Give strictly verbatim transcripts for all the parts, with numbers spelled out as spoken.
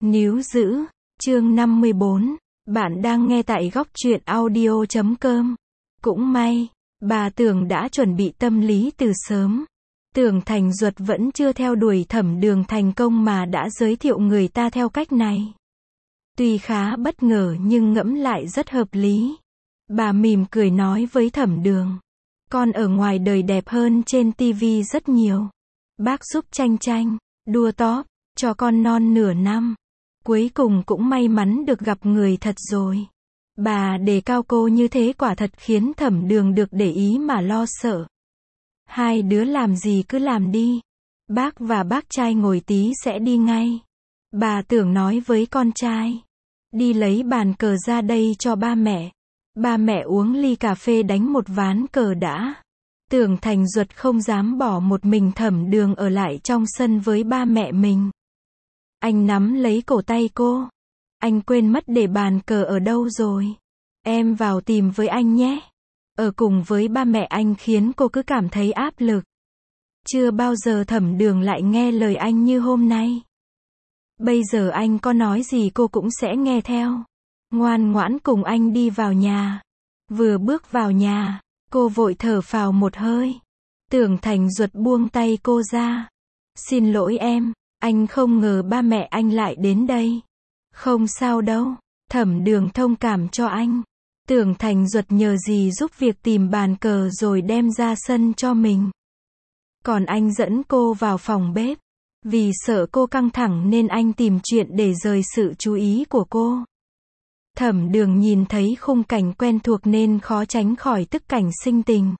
Níu giữ, chương năm mươi bốn, bạn đang nghe tại góc truyện audio chấm com. Cũng may, bà Tưởng đã chuẩn bị tâm lý từ sớm. Tưởng Thành Duật vẫn chưa theo đuổi Thẩm Đường thành công mà đã giới thiệu người ta theo cách này. Tuy khá bất ngờ nhưng ngẫm lại rất hợp lý. Bà mỉm cười nói với Thẩm Đường. Con ở ngoài đời đẹp hơn trên tivi rất nhiều. Bác giúp Tranh Tranh, đua top, cho con non nửa năm. Cuối cùng cũng may mắn được gặp người thật rồi. Bà đề cao cô như thế quả thật khiến Thẩm Đường được để ý mà lo sợ. Hai đứa làm gì cứ làm đi. Bác và bác trai ngồi tí sẽ đi ngay. Bà Tưởng nói với con trai. Đi lấy bàn cờ ra đây cho ba mẹ. Ba mẹ uống ly cà phê đánh một ván cờ đã. Tưởng Thành Duật không dám bỏ một mình Thẩm Đường ở lại trong sân với ba mẹ mình. Anh nắm lấy cổ tay cô. Anh quên mất để bàn cờ ở đâu rồi. Em vào tìm với anh nhé. Ở cùng với ba mẹ anh khiến cô cứ cảm thấy áp lực. Chưa bao giờ Thẩm Đường lại nghe lời anh như hôm nay. Bây giờ anh có nói gì cô cũng sẽ nghe theo. Ngoan ngoãn cùng anh đi vào nhà. Vừa bước vào nhà, cô vội thở phào một hơi. Tưởng Thành Duật buông tay cô ra. Xin lỗi em, anh không ngờ ba mẹ anh lại đến đây. Không sao đâu, Thẩm Đường thông cảm cho anh. Tưởng Thành Duật nhờ gì giúp việc tìm bàn cờ rồi đem ra sân cho mình. Còn anh dẫn cô vào phòng bếp. Vì sợ cô căng thẳng nên anh tìm chuyện để rời sự chú ý của cô. Thẩm Đường nhìn thấy khung cảnh quen thuộc nên khó tránh khỏi tức cảnh sinh tình.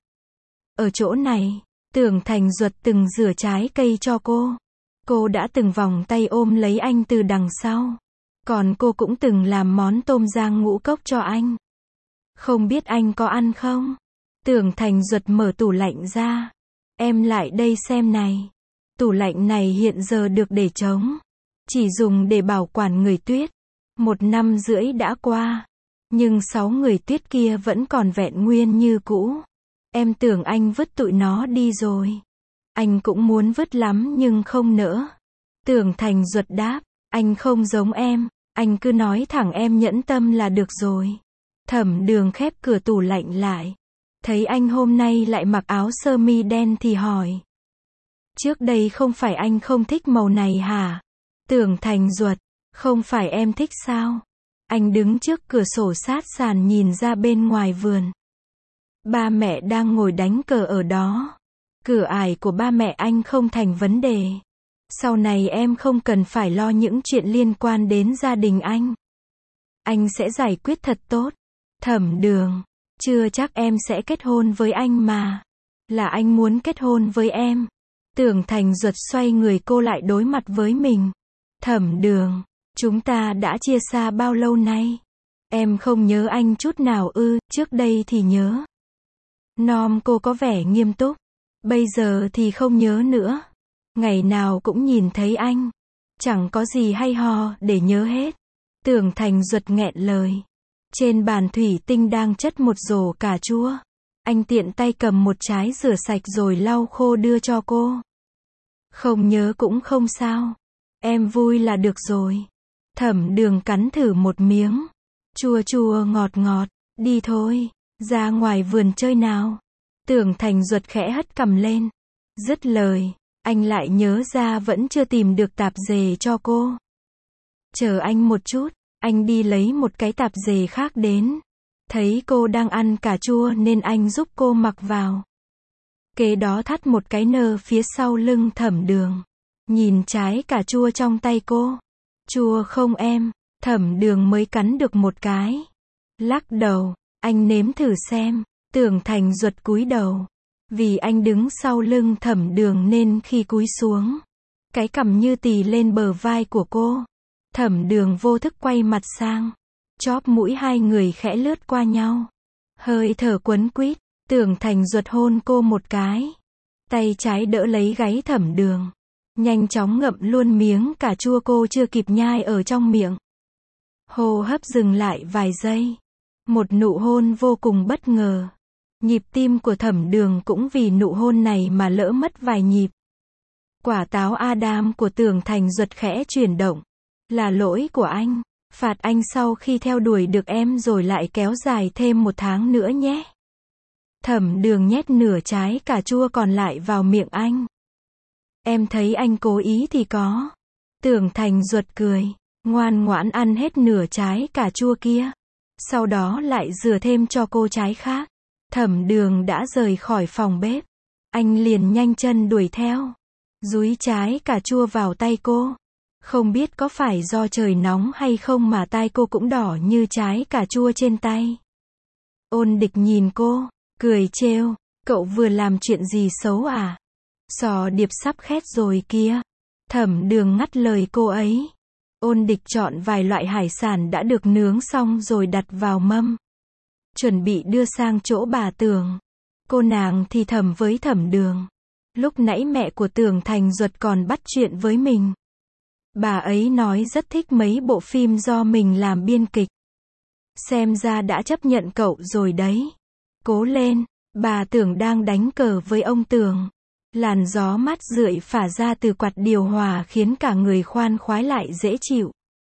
Ở chỗ này, Tưởng Thành Duật từng rửa trái cây cho cô. Cô đã từng vòng tay ôm lấy anh từ đằng sau. Còn cô cũng từng làm món tôm rang ngũ cốc cho anh. Không biết anh có ăn không? Tưởng Thành Duật mở tủ lạnh ra. Em lại đây xem này. Tủ lạnh này hiện giờ được để trống. Chỉ dùng để bảo quản người tuyết. Một năm rưỡi đã qua. Nhưng sáu người tuyết kia vẫn còn vẹn nguyên như cũ. Em tưởng anh vứt tụi nó đi rồi. Anh cũng muốn vứt lắm nhưng không nỡ. Tưởng Thành Duật đáp. Anh không giống em. Anh cứ nói thẳng em nhẫn tâm là được rồi. Thẩm Đường khép cửa tủ lạnh lại. Thấy anh hôm nay lại mặc áo sơ mi đen thì hỏi. Trước đây không phải anh không thích màu này hả? Tưởng Thành Duật. Không phải em thích sao? Anh đứng trước cửa sổ sát sàn nhìn ra bên ngoài vườn. Ba mẹ đang ngồi đánh cờ ở đó. Cửa ải của ba mẹ anh không thành vấn đề. Sau này em không cần phải lo những chuyện liên quan đến gia đình anh. Anh sẽ giải quyết thật tốt. Thẩm Đường. Chưa chắc em sẽ kết hôn với anh mà. Là anh muốn kết hôn với em. Tưởng Thành Duật xoay người cô lại đối mặt với mình. Thẩm Đường. Chúng ta đã chia xa bao lâu nay? Em không nhớ anh chút nào ư? Trước đây thì nhớ. Nom cô có vẻ nghiêm túc. Bây giờ thì không nhớ nữa. Ngày nào cũng nhìn thấy anh. Chẳng có gì hay ho để nhớ hết. Tưởng Thành Duật nghẹn lời. Trên bàn thủy tinh đang chất một rổ cà chua. Anh tiện tay cầm một trái rửa sạch rồi lau khô đưa cho cô. Không nhớ cũng không sao. Em vui là được rồi. Thẩm Đường cắn thử một miếng. Chua chua ngọt ngọt. Đi thôi. Ra ngoài vườn chơi nào. Tưởng Thành Duật khẽ hất cằm lên. Dứt lời. Anh lại nhớ ra vẫn chưa tìm được tạp dề cho cô. Chờ anh một chút. Anh đi lấy một cái tạp dề khác đến. Thấy cô đang ăn cà chua nên anh giúp cô mặc vào. Kế đó thắt một cái nơ phía sau lưng Thẩm Đường. Nhìn trái cà chua trong tay cô. Chua không em? Thẩm Đường mới cắn được một cái. Lắc đầu. Anh nếm thử xem. Tưởng Thành Duật cúi đầu. Vì anh đứng sau lưng Thẩm Đường nên khi cúi xuống. Cái cằm như tì lên bờ vai của cô. Thẩm Đường vô thức quay mặt sang. Chóp mũi hai người khẽ lướt qua nhau. Hơi thở quấn quýt. Tưởng Thành Duật hôn cô một cái. Tay trái đỡ lấy gáy Thẩm Đường. Nhanh chóng ngậm luôn miếng cà chua cô chưa kịp nhai ở trong miệng. Hô hấp dừng lại vài giây. Một nụ hôn vô cùng bất ngờ. Nhịp tim của Thẩm Đường cũng vì nụ hôn này mà lỡ mất vài nhịp. Quả táo Adam của Tưởng Thành Duật khẽ chuyển động. Là lỗi của anh. Phạt anh sau khi theo đuổi được em rồi lại kéo dài thêm một tháng nữa nhé. Thẩm Đường nhét nửa trái cà chua còn lại vào miệng anh. Em thấy anh cố ý thì có. Tưởng Thành Duật cười, ngoan ngoãn ăn hết nửa trái cà chua kia. Sau đó lại rửa thêm cho cô trái khác. Thẩm Đường đã rời khỏi phòng bếp. Anh liền nhanh chân đuổi theo. Dúi trái cà chua vào tay cô. Không biết có phải do trời nóng hay không mà tai cô cũng đỏ như trái cà chua trên tay. Ôn Địch nhìn cô, cười trêu, cậu vừa làm chuyện gì xấu à? Sò điệp sắp khét rồi kia. Thẩm Đường ngắt lời cô ấy. Ôn Địch chọn vài loại hải sản đã được nướng xong rồi đặt vào mâm. Chuẩn bị đưa sang chỗ bà Tưởng. Cô nàng thì thầm với Thẩm Đường. Lúc nãy mẹ của Tưởng Thành Duật còn bắt chuyện với mình. Bà ấy nói rất thích mấy bộ phim do mình làm biên kịch. Xem ra đã chấp nhận cậu rồi đấy. Cố lên, bà Tưởng đang đánh cờ với ông Tưởng. Làn gió mát rượi phả ra từ quạt điều hòa khiến cả người khoan khoái lại dễ chịu.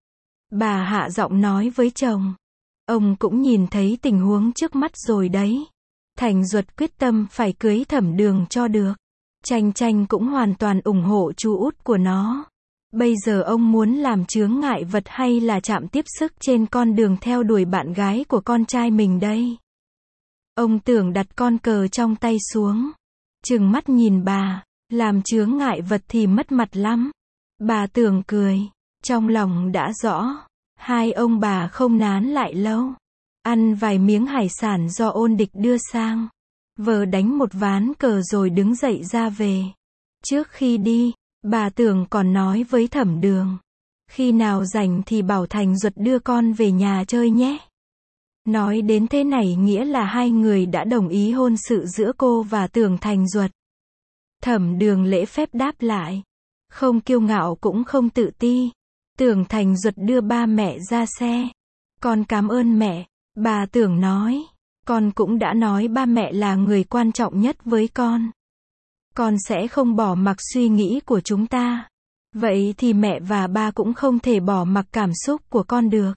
Bà hạ giọng nói với chồng. Ông cũng nhìn thấy tình huống trước mắt rồi đấy. Thành Duật quyết tâm phải cưới Thẩm Đường cho được. Tranh Tranh cũng hoàn toàn ủng hộ chú út của nó. Bây giờ ông muốn làm chướng ngại vật hay là chạm tiếp sức trên con đường theo đuổi bạn gái của con trai mình đây? Ông Tưởng đặt con cờ trong tay xuống. Trừng mắt nhìn bà. Làm chướng ngại vật thì mất mặt lắm. Bà Tưởng cười. Trong lòng đã rõ. Hai ông bà không nán lại lâu. Ăn vài miếng hải sản do Ôn Địch đưa sang. Vờ đánh một ván cờ rồi đứng dậy ra về. Trước khi đi, bà Tưởng còn nói với Thẩm Đường. Khi nào rảnh thì bảo Thành Duật đưa con về nhà chơi nhé. Nói đến thế này nghĩa là hai người đã đồng ý hôn sự giữa cô và Tưởng Thành Duật. Thẩm Đường lễ phép đáp lại. Không kiêu ngạo cũng không tự ti. Tưởng Thành Duật đưa ba mẹ ra xe. Con cảm ơn mẹ, bà Tưởng nói. Con cũng đã nói ba mẹ là người quan trọng nhất với con. Con sẽ không bỏ mặc suy nghĩ của chúng ta. Vậy thì mẹ và ba cũng không thể bỏ mặc cảm xúc của con được.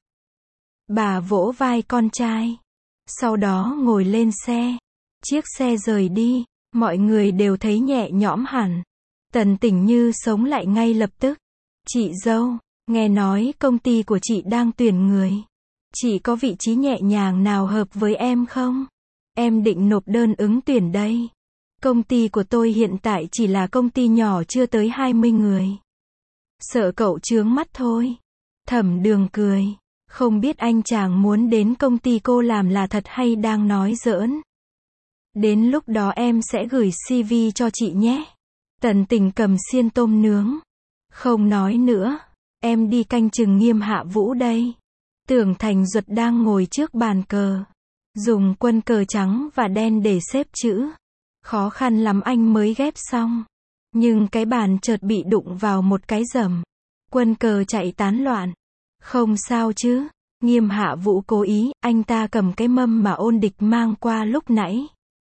Bà vỗ vai con trai. Sau đó ngồi lên xe. Chiếc xe rời đi. Mọi người đều thấy nhẹ nhõm hẳn. Tần Tỉnh Như sống lại ngay lập tức. Chị dâu, nghe nói công ty của chị đang tuyển người. Chị có vị trí nhẹ nhàng nào hợp với em không? Em định nộp đơn ứng tuyển đây. Công ty của tôi hiện tại chỉ là công ty nhỏ chưa tới hai mươi người. Sợ cậu chướng mắt thôi. Thẩm Đường cười. Không biết anh chàng muốn đến công ty cô làm là thật hay đang nói giỡn. Đến lúc đó em sẽ gửi xê vê cho chị nhé. Tần Tình cầm xiên tôm nướng. Không nói nữa. Em đi canh chừng Nghiêm Hạ Vũ đây. Tưởng Thành Duật đang ngồi trước bàn cờ. Dùng quân cờ trắng và đen để xếp chữ. Khó khăn lắm anh mới ghép xong. Nhưng cái bàn chợt bị đụng vào một cái rầm. Quân cờ chạy tán loạn. Không sao chứ. Nghiêm Hạ Vũ cố ý, anh ta cầm cái mâm mà Ôn Địch mang qua lúc nãy.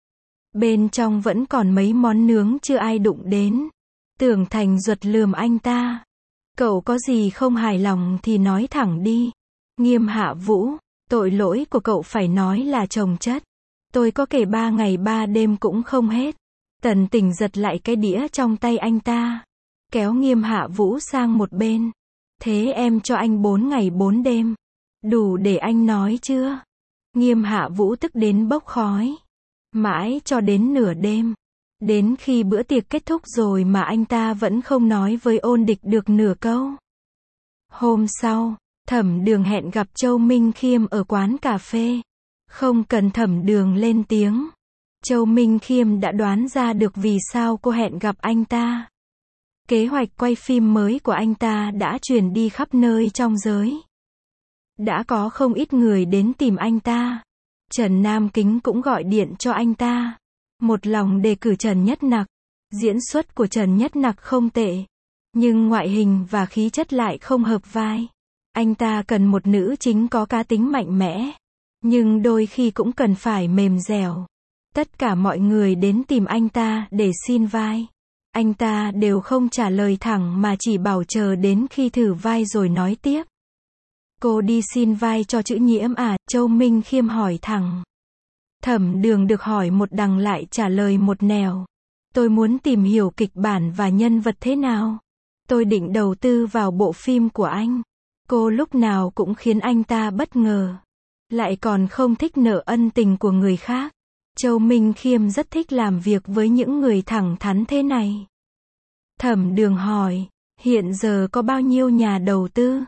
Bên trong vẫn còn mấy món nướng chưa ai đụng đến. Tưởng Thành Duật lườm anh ta. Cậu có gì không hài lòng thì nói thẳng đi. Nghiêm Hạ Vũ, tội lỗi của cậu phải nói là chồng chất. Tôi có kể ba ngày ba đêm cũng không hết. Tần Tỉnh giật lại cái đĩa trong tay anh ta. Kéo Nghiêm Hạ Vũ sang một bên. Thế em cho anh bốn ngày bốn đêm. Đủ để anh nói chưa? Nghiêm Hạ Vũ tức đến bốc khói. Mãi cho đến nửa đêm. Đến khi bữa tiệc kết thúc rồi mà anh ta vẫn không nói với Ôn Địch được nửa câu. Hôm sau, Thẩm Đường hẹn gặp Châu Minh Khiêm ở quán cà phê. Không cần Thẩm Đường lên tiếng. Châu Minh Khiêm đã đoán ra được vì sao cô hẹn gặp anh ta. Kế hoạch quay phim mới của anh ta đã truyền đi khắp nơi trong giới. Đã có không ít người đến tìm anh ta. Trần Nam Kính cũng gọi điện cho anh ta. Một lòng đề cử Trần Nhất Nặc. Diễn xuất của Trần Nhất Nặc không tệ. Nhưng ngoại hình và khí chất lại không hợp vai. Anh ta cần một nữ chính có cá tính mạnh mẽ. Nhưng đôi khi cũng cần phải mềm dẻo. Tất cả mọi người đến tìm anh ta để xin vai. Anh ta đều không trả lời thẳng mà chỉ bảo chờ đến khi thử vai rồi nói tiếp. Cô đi xin vai cho Chữ Nhiễm à? Châu Minh Khiêm hỏi thẳng. Thẩm Đường được hỏi một đằng lại trả lời một nẻo. Tôi muốn tìm hiểu kịch bản và nhân vật thế nào. Tôi định đầu tư vào bộ phim của anh. Cô lúc nào cũng khiến anh ta bất ngờ. Lại còn không thích nợ ân tình của người khác. Châu Minh Khiêm rất thích làm việc với những người thẳng thắn thế này. Thẩm Đường hỏi, hiện giờ có bao nhiêu nhà đầu tư?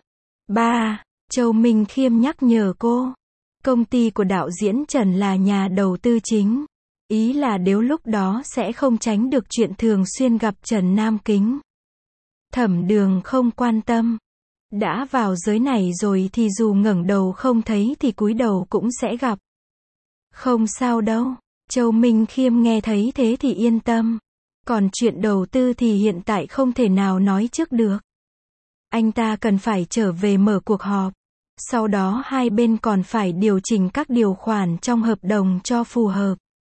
Ba, Châu Minh Khiêm nhắc nhở cô. Công ty của đạo diễn Trần là nhà đầu tư chính. Ý là nếu lúc đó sẽ không tránh được chuyện thường xuyên gặp Trần Nam Kính. Thẩm Đường không quan tâm. Đã vào giới này rồi thì dù ngẩng đầu không thấy thì cúi đầu cũng sẽ gặp. Không sao đâu. Châu Minh Khiêm nghe thấy thế thì yên tâm. Còn chuyện đầu tư thì hiện tại không thể nào nói trước được. Anh ta cần phải trở về mở cuộc họp. Sau đó hai bên còn phải điều chỉnh các điều khoản trong hợp đồng cho phù hợp.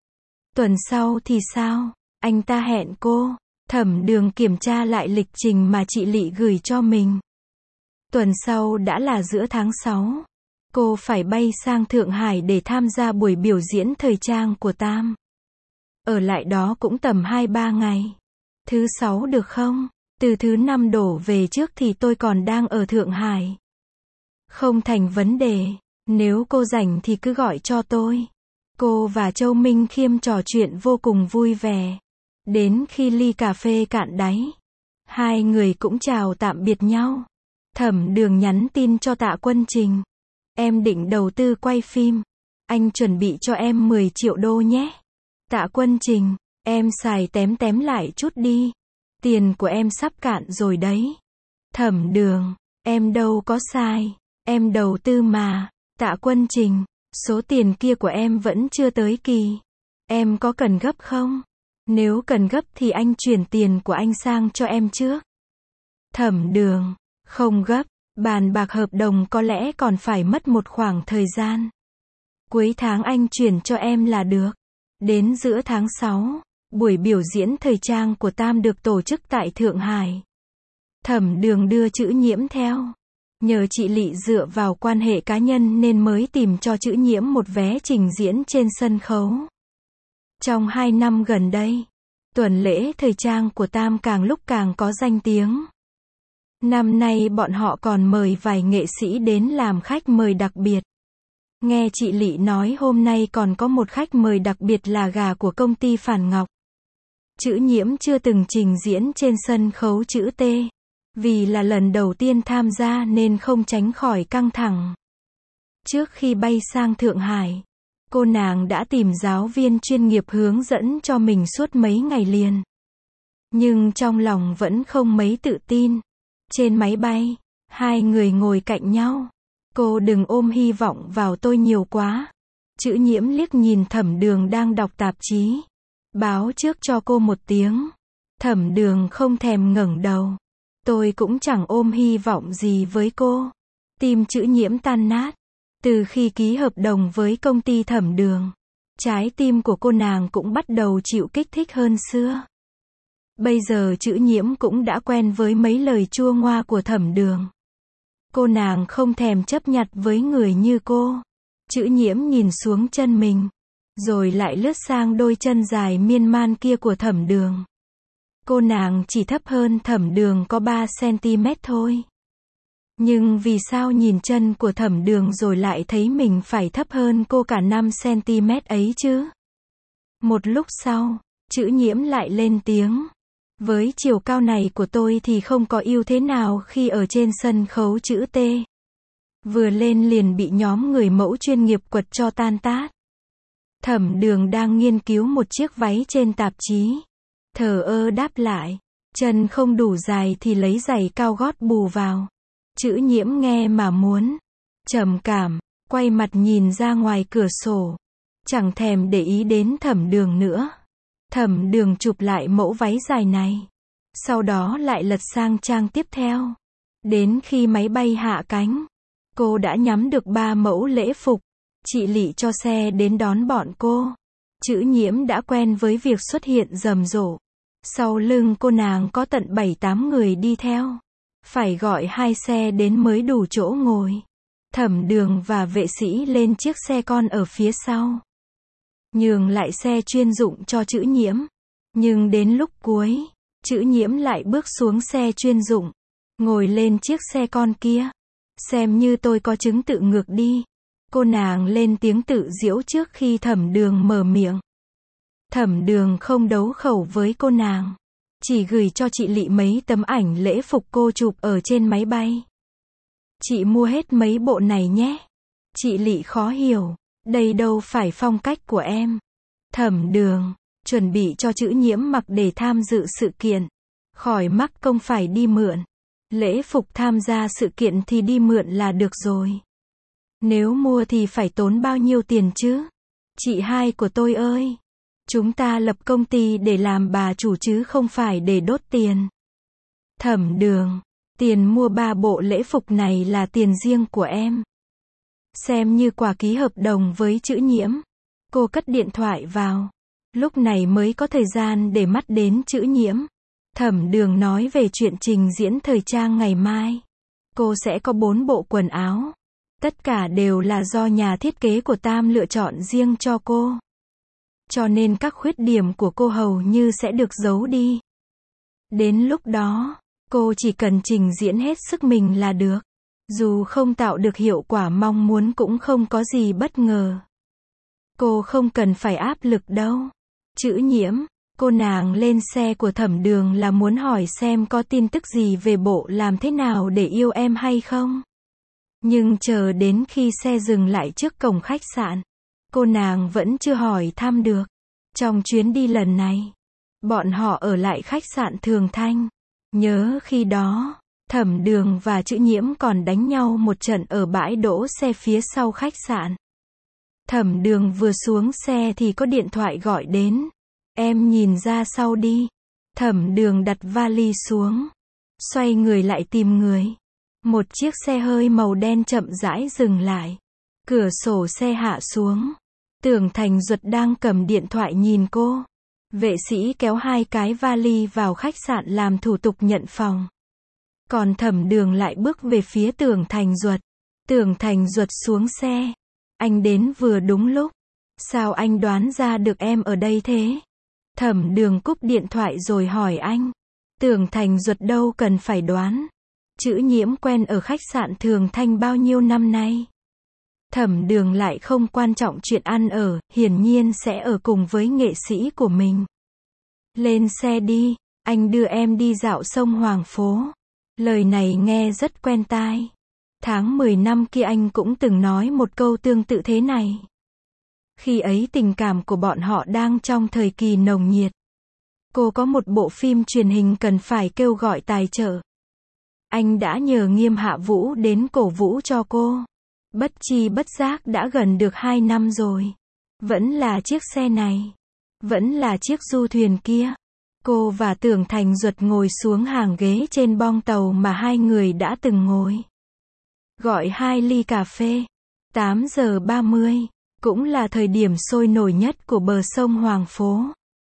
Tuần sau thì sao? Anh ta hẹn cô. Thẩm Đường kiểm tra lại lịch trình mà chị Lị gửi cho mình. Tuần sau đã là giữa tháng sáu. Cô phải bay sang Thượng Hải để tham gia buổi biểu diễn thời trang của Tam. Ở lại đó cũng tầm hai ba ngày. Thứ sáu được không? Từ thứ năm đổ về trước thì tôi còn đang ở Thượng Hải. Không thành vấn đề. Nếu cô rảnh thì cứ gọi cho tôi. Cô và Châu Minh Khiêm trò chuyện vô cùng vui vẻ. Đến khi ly cà phê cạn đáy, hai người cũng chào tạm biệt nhau. Thẩm Đường nhắn tin cho Tạ Quân Trình. Em định đầu tư quay phim. Anh chuẩn bị cho em mười triệu đô nhé. Tạ Quân Trình, em xài tém tém lại chút đi. Tiền của em sắp cạn rồi đấy. Thẩm Đường, em đâu có xài. Em đầu tư mà. Tạ Quân Trình, số tiền kia của em vẫn chưa tới kỳ. Em có cần gấp không? Nếu cần gấp thì anh chuyển tiền của anh sang cho em trước. Thẩm Đường, không gấp. Bàn bạc hợp đồng có lẽ còn phải mất một khoảng thời gian. Cuối tháng anh chuyển cho em là được. Đến giữa tháng sáu, buổi biểu diễn thời trang của Tam được tổ chức tại Thượng Hải. Thẩm Đường đưa Chữ Nhiễm theo. Nhờ chị Lị dựa vào quan hệ cá nhân nên mới tìm cho Chữ Nhiễm một vé trình diễn trên sân khấu. Trong hai năm gần đây, tuần lễ thời trang của Tam càng lúc càng có danh tiếng. Năm nay bọn họ còn mời vài nghệ sĩ đến làm khách mời đặc biệt. Nghe chị Lị nói hôm nay còn có một khách mời đặc biệt là gà của công ty Phản Ngọc. Chữ Nhiễm chưa từng trình diễn trên sân khấu chữ T. Vì là lần đầu tiên tham gia nên không tránh khỏi căng thẳng. Trước khi bay sang Thượng Hải, cô nàng đã tìm giáo viên chuyên nghiệp hướng dẫn cho mình suốt mấy ngày liền. Nhưng trong lòng vẫn không mấy tự tin. Trên máy bay, hai người ngồi cạnh nhau. Cô đừng ôm hy vọng vào tôi nhiều quá. Chữ Nhiễm liếc nhìn Thẩm Đường đang đọc tạp chí. Báo trước cho cô một tiếng. Thẩm Đường không thèm ngẩng đầu. Tôi cũng chẳng ôm hy vọng gì với cô. Tim Chữ Nhiễm tan nát. Từ khi ký hợp đồng với công ty Thẩm Đường, trái tim của cô nàng cũng bắt đầu chịu kích thích hơn xưa. Bây giờ Chữ Nhiễm cũng đã quen với mấy lời chua ngoa của Thẩm Đường. Cô nàng không thèm chấp nhặt với người như cô. Chữ Nhiễm nhìn xuống chân mình, rồi lại lướt sang đôi chân dài miên man kia của Thẩm Đường. Cô nàng chỉ thấp hơn Thẩm Đường có ba xăng-ti-mét thôi. Nhưng vì sao nhìn chân của Thẩm Đường rồi lại thấy mình phải thấp hơn cô cả năm xăng-ti-mét ấy chứ? Một lúc sau, Chữ Nhiễm lại lên tiếng. Với chiều cao này của tôi thì không có ưu thế nào khi ở trên sân khấu chữ T. Vừa lên liền bị nhóm người mẫu chuyên nghiệp quật cho tan tát. Thẩm Đường đang nghiên cứu một chiếc váy trên tạp chí. Thờ ơ đáp lại. Chân không đủ dài thì lấy giày cao gót bù vào. Chữ Nhiễm nghe mà muốn. Trầm cảm, quay mặt nhìn ra ngoài cửa sổ. Chẳng thèm để ý đến Thẩm Đường nữa. Thẩm Đường chụp lại mẫu váy dài này. Sau đó lại lật sang trang tiếp theo. Đến khi máy bay hạ cánh, cô đã nhắm được ba mẫu lễ phục. Chị Lị cho xe đến đón bọn cô. Chữ Nhiễm đã quen với việc xuất hiện rầm rộ. Sau lưng cô nàng có tận bảy tám người đi theo. Phải gọi hai xe đến mới đủ chỗ ngồi. Thẩm Đường và vệ sĩ lên chiếc xe con ở phía sau. Nhường lại xe chuyên dụng cho Trữ Nhiễm. Nhưng đến lúc cuối, Trữ Nhiễm lại bước xuống xe chuyên dụng. Ngồi lên chiếc xe con kia. Xem như tôi có chứng tự ngược đi. Cô nàng lên tiếng tự giễu trước khi Thẩm Đường mở miệng. Thẩm Đường không đấu khẩu với cô nàng. Chỉ gửi cho chị Lị mấy tấm ảnh lễ phục cô chụp ở trên máy bay. Chị mua hết mấy bộ này nhé. Chị Lị khó hiểu. Đây đâu phải phong cách của em. Thẩm Đường, chuẩn bị cho Trữ Nhiễm mặc để tham dự sự kiện. Khỏi mắc công phải đi mượn. Lễ phục tham gia sự kiện thì đi mượn là được rồi. Nếu mua thì phải tốn bao nhiêu tiền chứ? Chị hai của tôi ơi! Chúng ta lập công ty để làm bà chủ chứ không phải để đốt tiền. Thẩm Đường, tiền mua ba bộ lễ phục này là tiền riêng của em. Xem như quà ký hợp đồng với Trữ Nhiễm. Cô cất điện thoại vào. Lúc này mới có thời gian để mắt đến Trữ Nhiễm. Thẩm Đường nói về chuyện trình diễn thời trang ngày mai. Cô sẽ có bốn bộ quần áo. Tất cả đều là do nhà thiết kế của Tam lựa chọn riêng cho cô. Cho nên các khuyết điểm của cô hầu như sẽ được giấu đi. Đến lúc đó, cô chỉ cần trình diễn hết sức mình là được. Dù không tạo được hiệu quả mong muốn cũng không có gì bất ngờ. Cô không cần phải áp lực đâu. Trữ Nhiễm, cô nàng lên xe của Thẩm Đường là muốn hỏi xem có tin tức gì về bộ làm thế nào để yêu em hay không. Nhưng chờ đến khi xe dừng lại trước cổng khách sạn, cô nàng vẫn chưa hỏi thăm được. Trong chuyến đi lần này, bọn họ ở lại khách sạn Thường Thanh. Nhớ khi đó, Thẩm Đường và Trữ Nhiễm còn đánh nhau một trận ở bãi đỗ xe phía sau khách sạn. Thẩm Đường vừa xuống xe thì có điện thoại gọi đến. Em nhìn ra sau đi. Thẩm Đường đặt vali xuống. Xoay người lại tìm người. Một chiếc xe hơi màu đen chậm rãi dừng lại. Cửa sổ xe hạ xuống. Tưởng Thành Duật đang cầm điện thoại nhìn cô. Vệ sĩ kéo hai cái vali vào khách sạn làm thủ tục nhận phòng. Còn Thẩm Đường lại bước về phía Tưởng Thành Duật. Tưởng Thành Duật xuống xe. Anh đến vừa đúng lúc. Sao anh đoán ra được em ở đây thế? Thẩm Đường cúp điện thoại rồi hỏi anh. Tưởng Thành Duật đâu cần phải đoán. Trữ Nhiễm quen ở khách sạn Thường Thanh bao nhiêu năm nay. Thẩm Đường lại không quan trọng chuyện ăn ở, hiển nhiên sẽ ở cùng với nghệ sĩ của mình. Lên xe đi, anh đưa em đi dạo sông Hoàng Phố. Lời này nghe rất quen tai. Tháng mười năm kia anh cũng từng nói một câu tương tự thế này. Khi ấy tình cảm của bọn họ đang trong thời kỳ nồng nhiệt. Cô có một bộ phim truyền hình cần phải kêu gọi tài trợ. Anh đã nhờ Nghiêm Hạ Vũ đến cổ vũ cho cô. Bất chi bất giác đã gần được hai năm rồi. Vẫn là chiếc xe này. Vẫn là chiếc du thuyền kia. Cô và Tưởng Thành Duật ngồi xuống hàng ghế trên bong tàu mà hai người đã từng ngồi. Gọi hai ly cà phê. tám giờ ba mươi. Cũng là thời điểm sôi nổi nhất của bờ sông Hoàng Phố.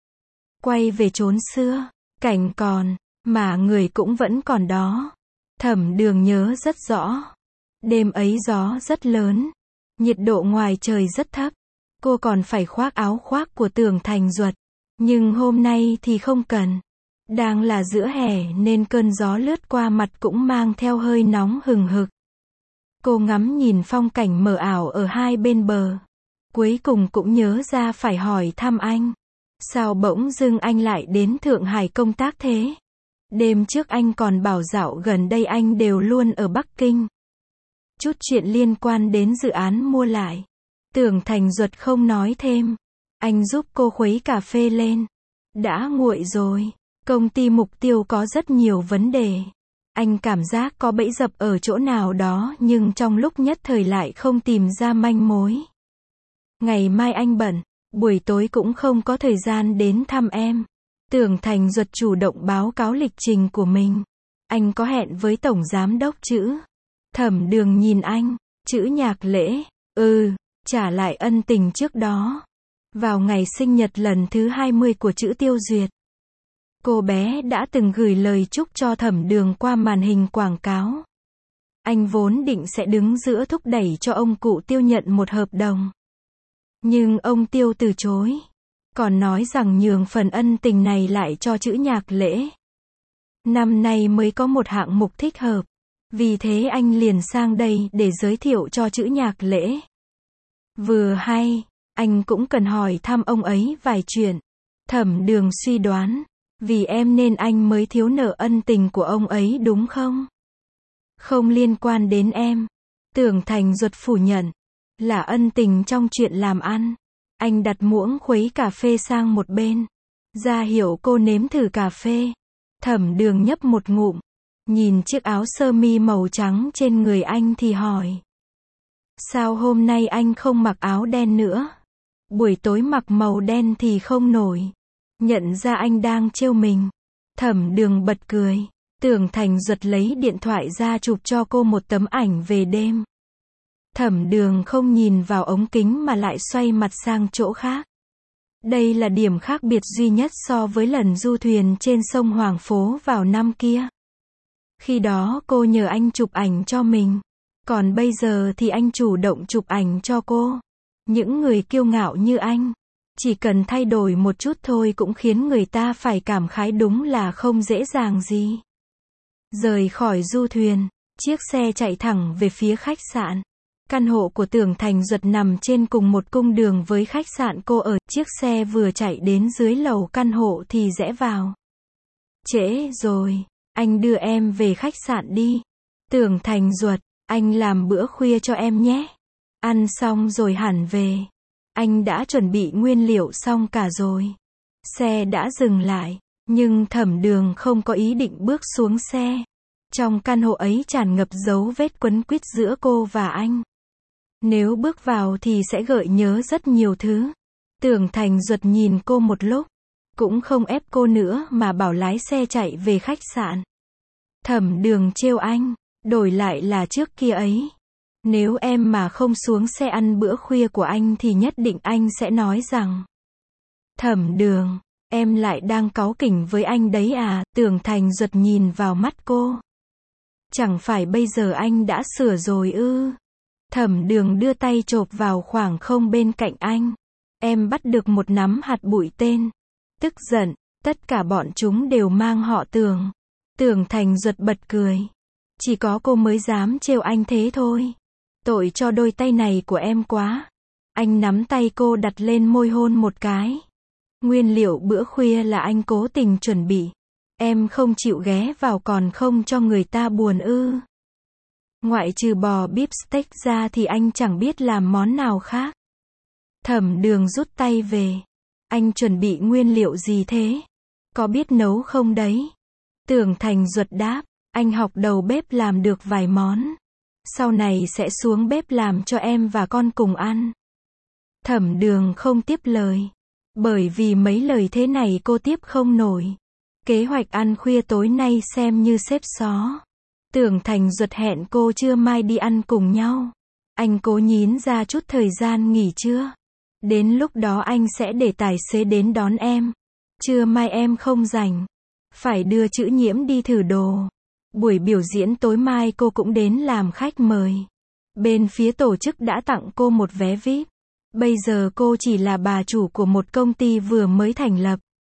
Quay về chốn xưa. Cảnh còn. Mà người cũng vẫn còn đó. Thẩm Đường nhớ rất rõ. Đêm ấy gió rất lớn. Nhiệt độ ngoài trời rất thấp. Cô còn phải khoác áo khoác của Tưởng Thành Duật. Nhưng hôm nay thì không cần. Đang là giữa hè nên cơn gió lướt qua mặt cũng mang theo hơi nóng hừng hực. Cô ngắm nhìn phong cảnh mờ ảo ở hai bên bờ. Cuối cùng cũng nhớ ra phải hỏi thăm anh. Sao bỗng dưng anh lại đến Thượng Hải công tác thế? Đêm trước anh còn bảo dạo gần đây anh đều luôn ở Bắc Kinh. Chút chuyện liên quan đến dự án mua lại. Tưởng Thành Duật không nói thêm. Anh giúp cô khuấy cà phê lên. Đã nguội rồi. Công ty Mục Tiêu có rất nhiều vấn đề. Anh cảm giác có bẫy dập ở chỗ nào đó nhưng trong lúc nhất thời lại không tìm ra manh mối. Ngày mai anh bận. Buổi tối cũng không có thời gian đến thăm em. Tưởng Thành Duật chủ động báo cáo lịch trình của mình. Anh có hẹn với Tổng Giám đốc Trữ. Thẩm Đường nhìn anh. Trữ Nhạc Lễ. Ừ, trả lại ân tình trước đó. Vào ngày sinh nhật lần thứ hai mươi của Trữ Tiêu Duyệt. Cô bé đã từng gửi lời chúc cho Thẩm Đường qua màn hình quảng cáo. Anh vốn định sẽ đứng giữa thúc đẩy cho ông cụ Tiêu nhận một hợp đồng. Nhưng ông Tiêu từ chối. Còn nói rằng nhường phần ân tình này lại cho Chữ Nhạc Lễ. Năm nay mới có một hạng mục thích hợp. Vì thế anh liền sang đây để giới thiệu cho Chữ Nhạc Lễ. Vừa hay, anh cũng cần hỏi thăm ông ấy vài chuyện. Thẩm Đường suy đoán, vì em nên anh mới thiếu nợ ân tình của ông ấy đúng không? Không liên quan đến em. Tưởng Thành Duật phủ nhận, là ân tình trong chuyện làm ăn. Anh đặt muỗng khuấy cà phê sang một bên, ra hiệu cô nếm thử cà phê. Thẩm Đường nhấp một ngụm, nhìn chiếc áo sơ mi màu trắng trên người anh thì hỏi. Sao hôm nay anh không mặc áo đen nữa? Buổi tối mặc màu đen thì không nổi. Nhận ra anh đang trêu mình. Thẩm Đường bật cười. Tưởng Thành Duật lấy điện thoại ra chụp cho cô một tấm ảnh về đêm. Thẩm Đường không nhìn vào ống kính mà lại xoay mặt sang chỗ khác. Đây là điểm khác biệt duy nhất so với lần du thuyền trên sông Hoàng Phố vào năm kia. Khi đó cô nhờ anh chụp ảnh cho mình. Còn bây giờ thì anh chủ động chụp ảnh cho cô. Những người kiêu ngạo như anh, chỉ cần thay đổi một chút thôi cũng khiến người ta phải cảm khái đúng là không dễ dàng gì. Rời khỏi du thuyền, chiếc xe chạy thẳng về phía khách sạn. Căn hộ của Tưởng Thành Duật nằm trên cùng một cung đường với khách sạn cô ở. Chiếc xe vừa chạy đến dưới lầu căn hộ thì rẽ vào. Trễ rồi, anh đưa em về khách sạn đi. Tưởng Thành Duật, anh làm bữa khuya cho em nhé. Ăn xong rồi hẳn về. Anh đã chuẩn bị nguyên liệu xong cả rồi. Xe đã dừng lại, nhưng Thẩm Đường không có ý định bước xuống xe. Trong căn hộ ấy tràn ngập dấu vết quấn quýt giữa cô và anh. Nếu bước vào thì sẽ gợi nhớ rất nhiều thứ. Tưởng Thành Duật nhìn cô một lúc, cũng không ép cô nữa mà bảo lái xe chạy về khách sạn. Thẩm Đường trêu anh, đổi lại là trước kia ấy. Nếu em mà không xuống xe ăn bữa khuya của anh thì nhất định anh sẽ nói rằng. Thẩm Đường, em lại đang cáu kỉnh với anh đấy à? Tưởng Thành Duật nhìn vào mắt cô. Chẳng phải bây giờ anh đã sửa rồi ư? Thẩm Đường đưa tay chộp vào khoảng không bên cạnh anh. Em bắt được một nắm hạt bụi tên. Tức giận, tất cả bọn chúng đều mang họ Tưởng. Tưởng Thành Duật bật cười. Chỉ có cô mới dám trêu anh thế thôi. Tội cho đôi tay này của em quá. Anh nắm tay cô đặt lên môi hôn một cái. Nguyên liệu bữa khuya là anh cố tình chuẩn bị. Em không chịu ghé vào còn không cho người ta buồn ư? Ngoại trừ bò bíp steak ra thì anh chẳng biết làm món nào khác. Thẩm Đường rút tay về. Anh chuẩn bị nguyên liệu gì thế? Có biết nấu không đấy? Tưởng Thành Duật đáp. Anh học đầu bếp làm được vài món. Sau này sẽ xuống bếp làm cho em và con cùng ăn. Thẩm Đường không tiếp lời. Bởi vì mấy lời thế này cô tiếp không nổi. Kế hoạch ăn khuya tối nay xem như xếp xó. Tưởng Thành Duật hẹn cô trưa mai đi ăn cùng nhau. Anh cố nhín ra chút thời gian nghỉ trưa. Đến lúc đó anh sẽ để tài xế đến đón em. Trưa mai em không rảnh. Phải đưa Chữ Nhiễm đi thử đồ. Buổi biểu diễn tối mai cô cũng đến làm khách mời. Bên phía tổ chức đã tặng cô một vé vi ai pi. Bây giờ cô chỉ là bà chủ của một công ty vừa mới thành lập.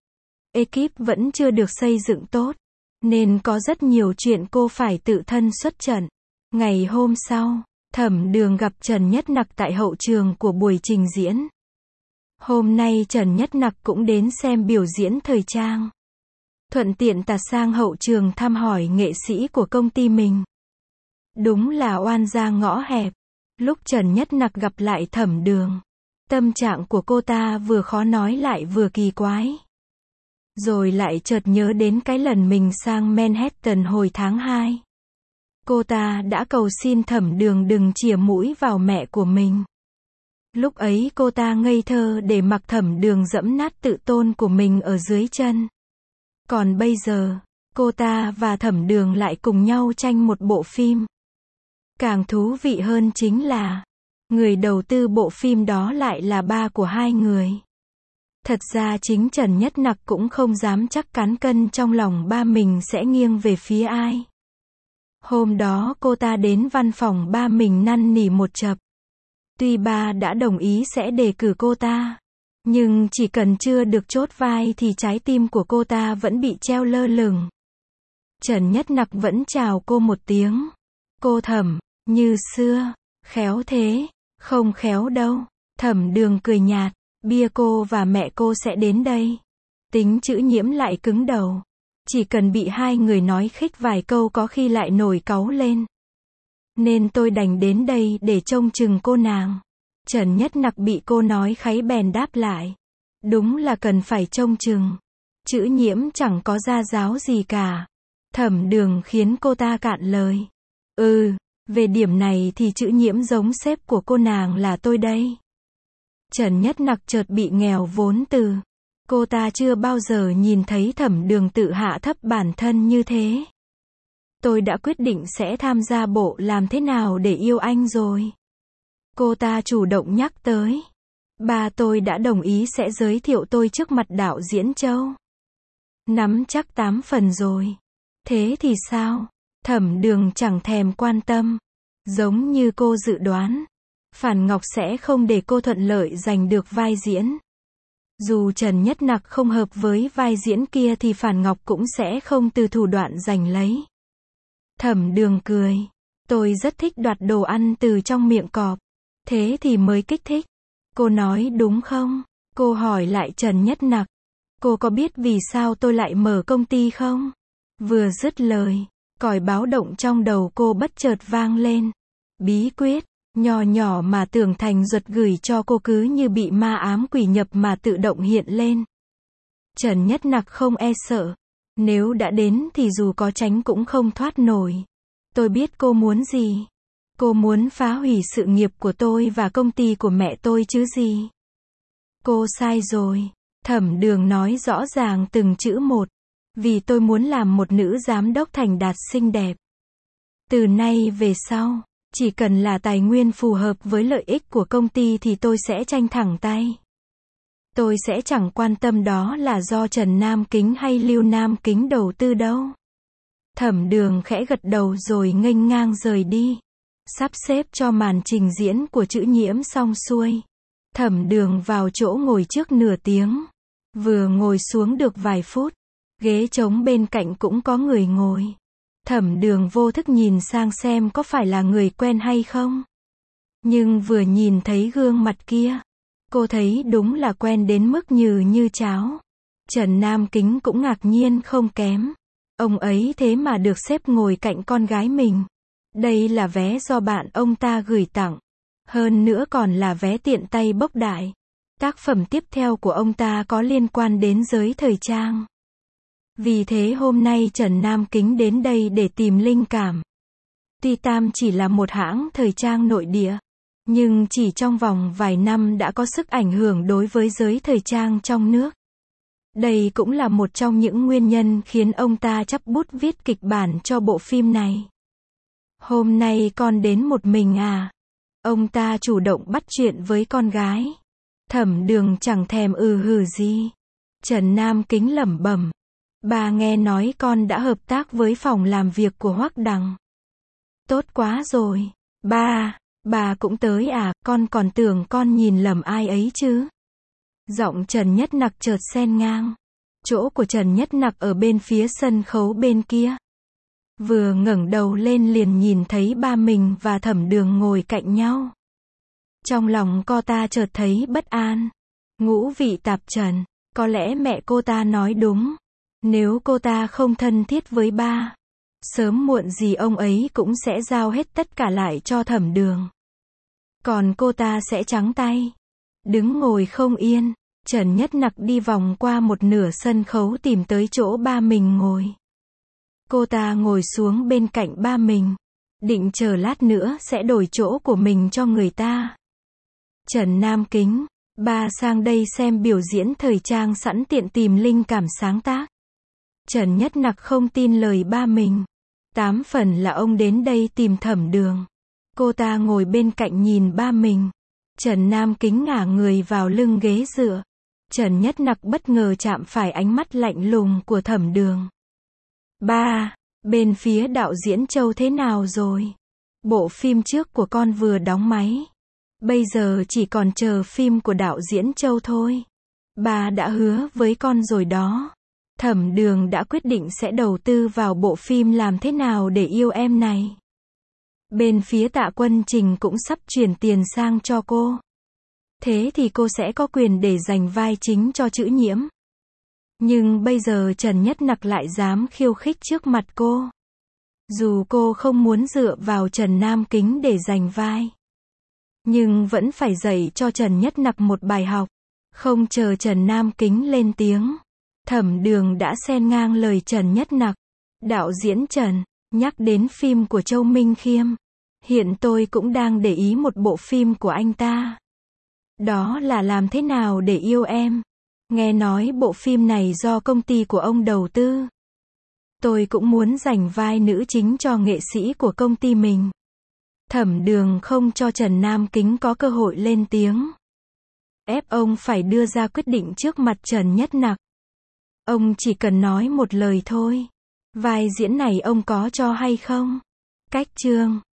Ekip vẫn chưa được xây dựng tốt. Nên có rất nhiều chuyện cô phải tự thân xuất trận. Ngày hôm sau, Thẩm Đường gặp Trần Nhất Nặc tại hậu trường của buổi trình diễn. Hôm nay Trần Nhất Nặc cũng đến xem biểu diễn thời trang. Thuận tiện tạt sang hậu trường thăm hỏi nghệ sĩ của công ty mình. Đúng là oan gia ngõ hẹp. Lúc Trần Nhất Nặc gặp lại Thẩm Đường, tâm trạng của cô ta vừa khó nói lại vừa kỳ quái. Rồi lại chợt nhớ đến cái lần mình sang Manhattan hồi tháng hai. Cô ta đã cầu xin Thẩm Đường đừng chìa mũi vào mẹ của mình. Lúc ấy cô ta ngây thơ để mặc Thẩm Đường dẫm nát tự tôn của mình ở dưới chân. Còn bây giờ, cô ta và Thẩm Đường lại cùng nhau tranh một bộ phim. Càng thú vị hơn chính là, người đầu tư bộ phim đó lại là ba của hai người. Thật ra chính Trần Nhất Nặc cũng không dám chắc cán cân trong lòng ba mình sẽ nghiêng về phía ai. Hôm đó cô ta đến văn phòng ba mình năn nỉ một chập. Tuy ba đã đồng ý sẽ đề cử cô ta, nhưng chỉ cần chưa được chốt vai thì trái tim của cô ta vẫn bị treo lơ lửng. Trần Nhất Nặc vẫn chào cô một tiếng. Cô Thẩm, như xưa, khéo thế, không khéo đâu. Thẩm Đường cười nhạt, bia cô và mẹ cô sẽ đến đây. Tính Chữ Nhiễm lại cứng đầu. Chỉ cần bị hai người nói khích vài câu có khi lại nổi cáu lên. Nên tôi đành đến đây để trông chừng cô nàng. Trần Nhất Nặc bị cô nói kháy bèn đáp lại. Đúng là cần phải trông chừng. Chữ Nhiễm chẳng có gia giáo gì cả. Thẩm Đường khiến cô ta cạn lời. Ừ, về điểm này thì Chữ Nhiễm giống sếp của cô nàng là tôi đây. Trần Nhất Nặc chợt bị nghèo vốn từ. Cô ta chưa bao giờ nhìn thấy Thẩm Đường tự hạ thấp bản thân như thế. Tôi đã quyết định sẽ tham gia bộ Làm Thế Nào Để Yêu Anh rồi. Cô ta chủ động nhắc tới. Ba tôi đã đồng ý sẽ giới thiệu tôi trước mặt đạo diễn Châu. Nắm chắc tám phần rồi. Thế thì sao? Thẩm Đường chẳng thèm quan tâm. Giống như cô dự đoán, Phản Ngọc sẽ không để cô thuận lợi giành được vai diễn. Dù Trần Nhất Nặc không hợp với vai diễn kia thì Phản Ngọc cũng sẽ không từ thủ đoạn giành lấy. Thẩm Đường cười. Tôi rất thích đoạt đồ ăn từ trong miệng cọp. Thế thì mới kích thích. Cô nói đúng không? Cô hỏi lại Trần Nhất Nặc. Cô có biết vì sao tôi lại mở công ty không? Vừa dứt lời, còi báo động trong đầu cô bất chợt vang lên. Bí quyết, nhỏ nhỏ mà Tưởng Thành Duật gửi cho cô cứ như bị ma ám quỷ nhập mà tự động hiện lên. Trần Nhất Nặc không e sợ. Nếu đã đến thì dù có tránh cũng không thoát nổi. Tôi biết cô muốn gì. Cô muốn phá hủy sự nghiệp của tôi và công ty của mẹ tôi chứ gì. Cô sai rồi. Thẩm Đường nói rõ ràng từng chữ một. Vì tôi muốn làm một nữ giám đốc thành đạt xinh đẹp. Từ nay về sau, chỉ cần là tài nguyên phù hợp với lợi ích của công ty thì tôi sẽ tranh thẳng tay. Tôi sẽ chẳng quan tâm đó là do Trần Nam Kính hay Lưu Nam Kính đầu tư đâu. Thẩm Đường khẽ gật đầu rồi nghênh ngang rời đi. Sắp xếp cho màn trình diễn của Chữ Nhiễm xong xuôi. Thẩm Đường vào chỗ ngồi trước nửa tiếng. Vừa ngồi xuống được vài phút, ghế trống bên cạnh cũng có người ngồi. Thẩm Đường vô thức nhìn sang xem có phải là người quen hay không. Nhưng vừa nhìn thấy gương mặt kia, cô thấy đúng là quen đến mức nhừ như cháo. Trần Nam Kính cũng ngạc nhiên không kém. Ông ấy thế mà được xếp ngồi cạnh con gái mình. Đây là vé do bạn ông ta gửi tặng. Hơn nữa còn là vé tiện tay bốc đại. Tác phẩm tiếp theo của ông ta có liên quan đến giới thời trang. Vì thế hôm nay Trần Nam Kính đến đây để tìm linh cảm. Tuy Tam chỉ là một hãng thời trang nội địa, nhưng chỉ trong vòng vài năm đã có sức ảnh hưởng đối với giới thời trang trong nước. Đây cũng là một trong những nguyên nhân khiến ông ta chắp bút viết kịch bản cho bộ phim này. Hôm nay con đến một mình à? Ông ta chủ động bắt chuyện với con gái. Thẩm Đường chẳng thèm ừ hừ gì. Trần Nam Kính lẩm bẩm. Bà nghe nói con đã hợp tác với phòng làm việc của Hoắc Đằng. Tốt quá rồi. Ba, bà cũng tới à, con còn tưởng con nhìn lầm ai ấy chứ. Giọng Trần Nhất Nặc chợt xen ngang. Chỗ của Trần Nhất Nặc ở bên phía sân khấu bên kia. Vừa ngẩng đầu lên liền nhìn thấy ba mình và Thẩm Đường ngồi cạnh nhau. Trong lòng cô ta chợt thấy bất an. Ngũ vị tạp trần, có lẽ mẹ cô ta nói đúng. Nếu cô ta không thân thiết với ba, sớm muộn gì ông ấy cũng sẽ giao hết tất cả lại cho Thẩm Đường. Còn cô ta sẽ trắng tay. Đứng ngồi không yên, Trần Nhất Nặc đi vòng qua một nửa sân khấu tìm tới chỗ ba mình ngồi. Cô ta ngồi xuống bên cạnh ba mình, định chờ lát nữa sẽ đổi chỗ của mình cho người ta. Trần Nam Kính, ba sang đây xem biểu diễn thời trang sẵn tiện tìm linh cảm sáng tác. Trần Nhất Nặc không tin lời ba mình. Tám phần là ông đến đây tìm Thẩm Đường. Cô ta ngồi bên cạnh nhìn ba mình. Trần Nam Kính ngả người vào lưng ghế dựa. Trần Nhất Nặc bất ngờ chạm phải ánh mắt lạnh lùng của Thẩm Đường. Ba, bên phía đạo diễn Châu thế nào rồi? Bộ phim trước của con vừa đóng máy. Bây giờ chỉ còn chờ phim của đạo diễn Châu thôi. Bà đã hứa với con rồi đó. Thẩm Đường đã quyết định sẽ đầu tư vào bộ phim Làm Thế Nào Để Yêu Em này. Bên phía Tạ Quân Trình cũng sắp chuyển tiền sang cho cô. Thế thì cô sẽ có quyền để giành vai chính cho Chữ Nhiễm. Nhưng bây giờ Trần Nhất Nặc lại dám khiêu khích trước mặt cô. Dù cô không muốn dựa vào Trần Nam Kính để giành vai, nhưng vẫn phải dạy cho Trần Nhất Nặc một bài học. Không chờ Trần Nam Kính lên tiếng, Thẩm Đường đã xen ngang lời Trần Nhất Nặc. Đạo diễn Trần, nhắc đến phim của Châu Minh Khiêm. Hiện tôi cũng đang để ý một bộ phim của anh ta. Đó là Làm Thế Nào Để Yêu Em. Nghe nói bộ phim này do công ty của ông đầu tư. Tôi cũng muốn giành vai nữ chính cho nghệ sĩ của công ty mình. Thẩm Đường không cho Trần Nam Kính có cơ hội lên tiếng. Ép ông phải đưa ra quyết định trước mặt Trần Nhất Nặc. Ông chỉ cần nói một lời thôi. Vai diễn này ông có cho hay không? Cách chương